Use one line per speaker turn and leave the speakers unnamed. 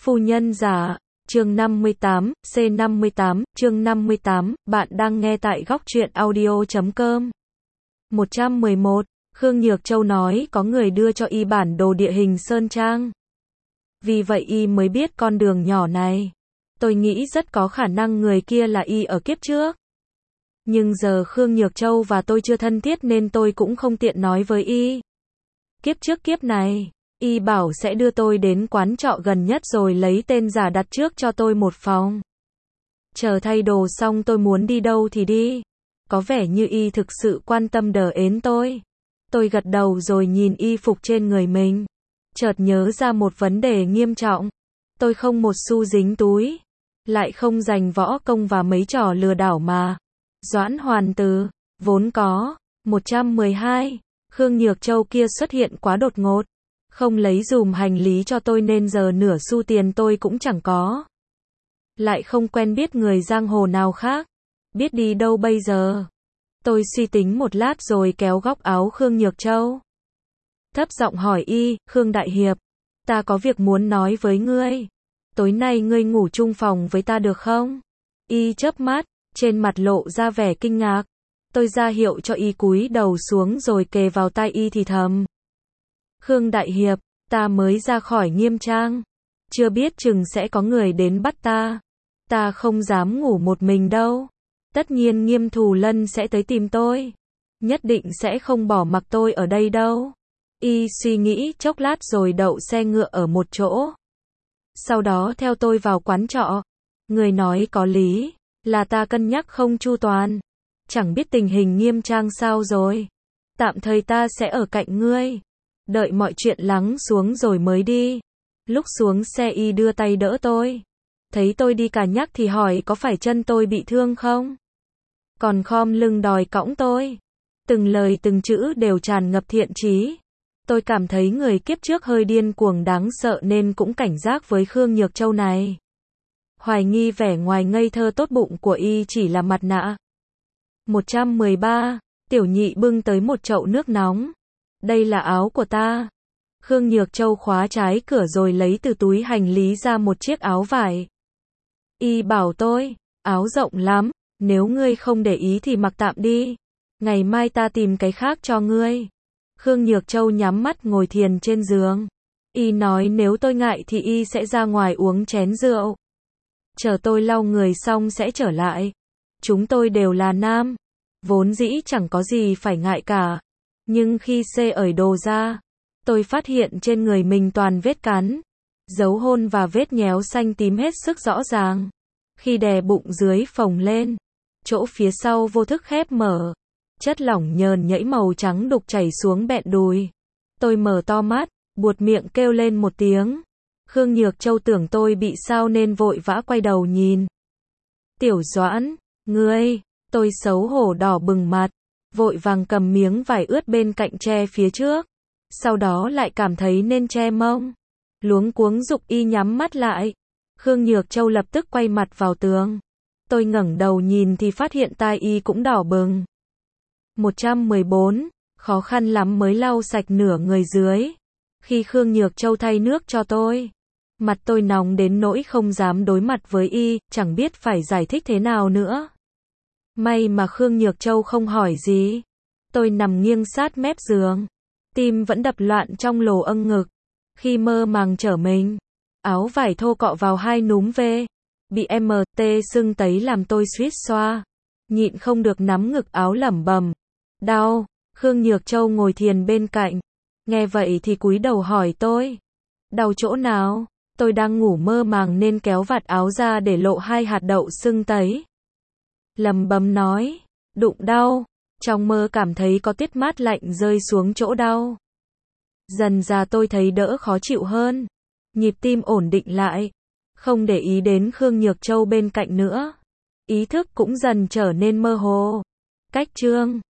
Phu nhân già, chương 58, C58, chương 58, bạn đang nghe tại góc truyện audio.com. 111, Khương Nhược Châu nói có người đưa cho y bản đồ địa hình Sơn Trang. Vì vậy y mới biết con đường nhỏ này. Tôi nghĩ rất có khả năng người kia là y ở kiếp trước. Nhưng giờ Khương Nhược Châu và tôi chưa thân thiết nên tôi cũng không tiện nói với y. Kiếp trước kiếp này, y bảo sẽ đưa tôi đến quán trọ gần nhất rồi lấy tên giả đặt trước cho tôi một phòng. Chờ thay đồ xong tôi muốn đi đâu thì đi. Có vẻ như y thực sự quan tâm đờ ến tôi. Tôi gật đầu rồi nhìn y phục trên người mình. Chợt nhớ ra một vấn đề nghiêm trọng. Tôi không một xu dính túi. Lại không dành võ công và mấy trò lừa đảo mà. Doãn Hoàn Từ, vốn có. 112. Khương Nhược Châu kia xuất hiện quá đột ngột. Không lấy dùm hành lý cho tôi nên giờ nửa xu tiền tôi cũng chẳng có. Lại không quen biết người giang hồ nào khác. Biết đi đâu bây giờ? Tôi suy tính một lát rồi kéo góc áo Khương Nhược Châu. Thấp giọng hỏi y, Khương Đại Hiệp, ta có việc muốn nói với ngươi. Tối nay ngươi ngủ chung phòng với ta được không? Y chớp mắt, trên mặt lộ ra vẻ kinh ngạc. Tôi ra hiệu cho y cúi đầu xuống rồi kề vào tai y thì thầm. Khương Đại Hiệp, ta mới ra khỏi Nghiêm Trang. Chưa biết chừng sẽ có người đến bắt ta. Ta không dám ngủ một mình đâu. Tất nhiên Nghiêm Thù Lân sẽ tới tìm tôi. Nhất định sẽ không bỏ mặc tôi ở đây đâu. Y suy nghĩ chốc lát rồi đậu xe ngựa ở một chỗ. Sau đó theo tôi vào quán trọ. Người nói có lý, là ta cân nhắc không chu toàn. Chẳng biết tình hình Nghiêm Trang sao rồi. Tạm thời ta sẽ ở cạnh ngươi. Đợi mọi chuyện lắng xuống rồi mới đi. Lúc xuống xe y đưa tay đỡ tôi. Thấy tôi đi cả nhắc thì hỏi có phải chân tôi bị thương không? Còn khom lưng đòi cõng tôi. Từng lời từng chữ đều tràn ngập thiện chí. Tôi cảm thấy người kiếp trước hơi điên cuồng đáng sợ nên cũng cảnh giác với Khương Nhược Châu này. Hoài nghi vẻ ngoài ngây thơ tốt bụng của y chỉ là mặt nạ. 113. Tiểu nhị bưng tới một chậu nước nóng. Đây là áo của ta. Khương Nhược Châu khóa trái cửa rồi lấy từ túi hành lý ra một chiếc áo vải. Y bảo tôi, áo rộng lắm, nếu ngươi không để ý thì mặc tạm đi. Ngày mai ta tìm cái khác cho ngươi. Khương Nhược Châu nhắm mắt ngồi thiền trên giường. Y nói nếu tôi ngại thì y sẽ ra ngoài uống chén rượu. Chờ tôi lau người xong sẽ trở lại. Chúng tôi đều là nam. Vốn dĩ chẳng có gì phải ngại cả. Nhưng khi xê ởi đồ ra, tôi phát hiện trên người mình toàn vết cắn, dấu hôn và vết nhéo xanh tím hết sức rõ ràng. Khi đè bụng dưới phồng lên, chỗ phía sau vô thức khép mở. Chất lỏng nhờn nhẫy màu trắng đục chảy xuống bẹn đùi. Tôi mở to mắt, buột miệng kêu lên một tiếng. Khương Nhược Châu tưởng tôi bị sao nên vội vã quay đầu nhìn. Tiểu Doãn, ngươi, tôi xấu hổ đỏ bừng mặt. Vội vàng cầm miếng vải ướt bên cạnh che phía trước. Sau đó lại cảm thấy nên che mông. Luống cuống giục y nhắm mắt lại. Khương Nhược Châu lập tức quay mặt vào tường. Tôi ngẩng đầu nhìn thì phát hiện tai y cũng đỏ bừng. 114. Khó khăn lắm mới lau sạch nửa người dưới. Khi Khương Nhược Châu thay nước cho tôi, mặt tôi nóng đến nỗi không dám đối mặt với y, chẳng biết phải giải thích thế nào nữa. May mà Khương Nhược Châu không hỏi gì. Tôi nằm nghiêng sát mép giường. Tim vẫn đập loạn trong lồ âng ngực. Khi mơ màng trở mình, áo vải thô cọ vào hai núm vê. Bị MT sưng tấy làm tôi suýt xoa. Nhịn không được nắm ngực áo lẩm bẩm. Đau. Khương Nhược Châu ngồi thiền bên cạnh. Nghe vậy thì cúi đầu hỏi tôi. Đau chỗ nào? Tôi đang ngủ mơ màng nên kéo vạt áo ra để lộ hai hạt đậu sưng tấy. Lẩm bẩm nói. Đụng đau. Trong mơ cảm thấy có tiết mát lạnh rơi xuống chỗ đau. Dần ra tôi thấy đỡ khó chịu hơn. Nhịp tim ổn định lại. Không để ý đến Khương Nhược Châu bên cạnh nữa. Ý thức cũng dần trở nên mơ hồ. Cách chương